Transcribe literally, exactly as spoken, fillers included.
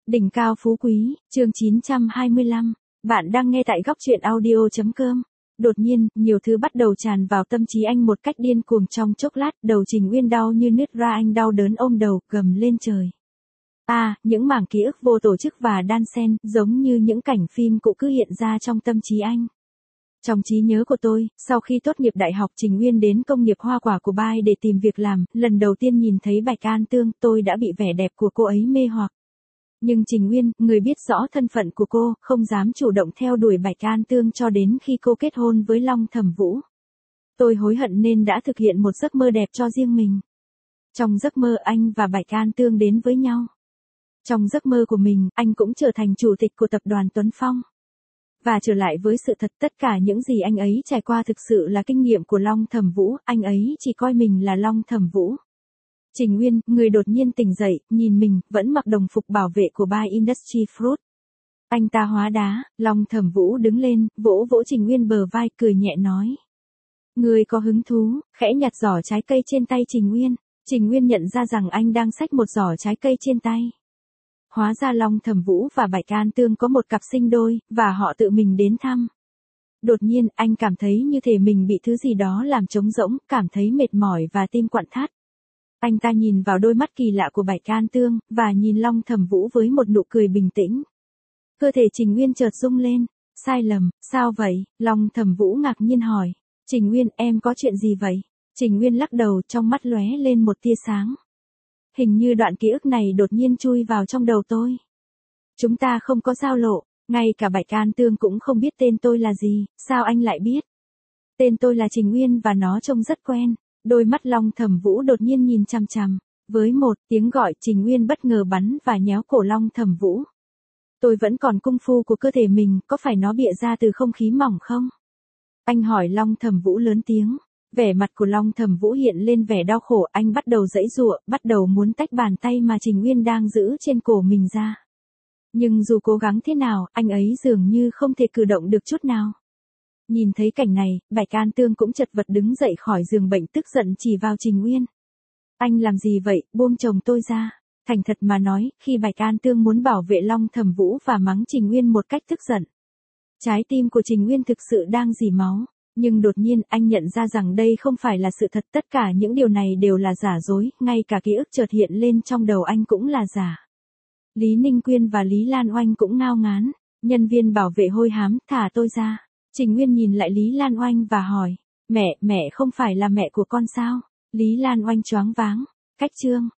Đỉnh cao phú quý, chương chín trăm hai mươi lăm. Bạn đang nghe tại góc truyện audio chấm com. Đột nhiên, nhiều thứ bắt đầu tràn vào tâm trí anh một cách điên cuồng trong chốc lát, đầu Trình Uyên đau như nứt ra, anh đau đớn ôm đầu, gầm lên trời. À, những mảng ký ức vô tổ chức và đan xen, giống như những cảnh phim cũ cứ hiện ra trong tâm trí anh. Trong trí nhớ của tôi, sau khi tốt nghiệp đại học, Trình Uyên đến công nghiệp hoa quả của Bai để tìm việc làm, lần đầu tiên nhìn thấy Bạch An Tương, tôi đã bị vẻ đẹp của cô ấy mê hoặc. Nhưng Trình Uyên, người biết rõ thân phận của cô, không dám chủ động theo đuổi Bạch An Tương cho đến khi cô kết hôn với Long Thẩm Vũ. Tôi hối hận nên đã thực hiện một giấc mơ đẹp cho riêng mình. Trong giấc mơ, anh và Bạch An Tương đến với nhau. Trong giấc mơ của mình, anh cũng trở thành chủ tịch của tập đoàn Tuấn Phong. Và trở lại với sự thật, tất cả những gì anh ấy trải qua thực sự là kinh nghiệm của Long Thẩm Vũ, anh ấy chỉ coi mình là Long Thẩm Vũ. Trình Uyên, người đột nhiên tỉnh dậy, nhìn mình, vẫn mặc đồng phục bảo vệ của Bai Industry Fruit. Anh ta hóa đá. Long Thẩm Vũ đứng lên, vỗ vỗ Trình Uyên bờ vai, cười nhẹ nói. Người có hứng thú, khẽ nhặt giỏ trái cây trên tay Trình Uyên. Trình Uyên nhận ra rằng anh đang xách một giỏ trái cây trên tay. Hóa ra Long Thẩm Vũ và Bạch An Tương có một cặp sinh đôi, và họ tự mình đến thăm. Đột nhiên, anh cảm thấy như thể mình bị thứ gì đó làm trống rỗng, cảm thấy mệt mỏi và tim quặn thắt. Anh ta nhìn vào đôi mắt kỳ lạ của Bạch An Tương, và nhìn Long Thẩm Vũ với một nụ cười bình tĩnh. Cơ thể Trình Uyên chợt rung lên. Sai lầm, sao vậy? Long Thẩm Vũ ngạc nhiên hỏi. Trình Uyên, em có chuyện gì vậy? Trình Uyên lắc đầu, trong mắt lóe lên một tia sáng. Hình như đoạn ký ức này đột nhiên chui vào trong đầu tôi. Chúng ta không có giao lộ, ngay cả Bạch An Tương cũng không biết tên tôi là gì, sao anh lại biết? Tên tôi là Trình Uyên và nó trông rất quen. Đôi mắt Long Thẩm Vũ đột nhiên nhìn chằm chằm. Với một tiếng gọi, Trình Uyên bất ngờ bắn và nhéo cổ Long Thẩm Vũ. Tôi vẫn còn cung phu của cơ thể mình, có phải nó bịa ra từ không khí mỏng không? Anh hỏi Long Thẩm Vũ lớn tiếng. Vẻ mặt của Long Thẩm Vũ hiện lên vẻ đau khổ, anh bắt đầu giãy giụa, bắt đầu muốn tách bàn tay mà Trình Uyên đang giữ trên cổ mình ra. Nhưng dù cố gắng thế nào, anh ấy dường như không thể cử động được chút nào. Nhìn thấy cảnh này, Bạch An Tương cũng chật vật đứng dậy khỏi giường bệnh, tức giận chỉ vào Trình Uyên. Anh làm gì vậy, buông chồng tôi ra. Thành thật mà nói, khi Bạch An Tương muốn bảo vệ Long Thẩm Vũ và mắng Trình Uyên một cách tức giận, trái tim của Trình Uyên thực sự đang rỉ máu. Nhưng đột nhiên, anh nhận ra rằng đây không phải là sự thật, tất cả những điều này đều là giả dối, ngay cả ký ức chợt hiện lên trong đầu anh cũng là giả. Lý Ninh Quyên và Lý Lan Oanh cũng ngao ngán. Nhân viên bảo vệ hôi hám, thả tôi ra. Trình Uyên nhìn lại Lý Lan Oanh và hỏi, mẹ, mẹ không phải là mẹ của con sao? Lý Lan Oanh choáng váng. Cách chương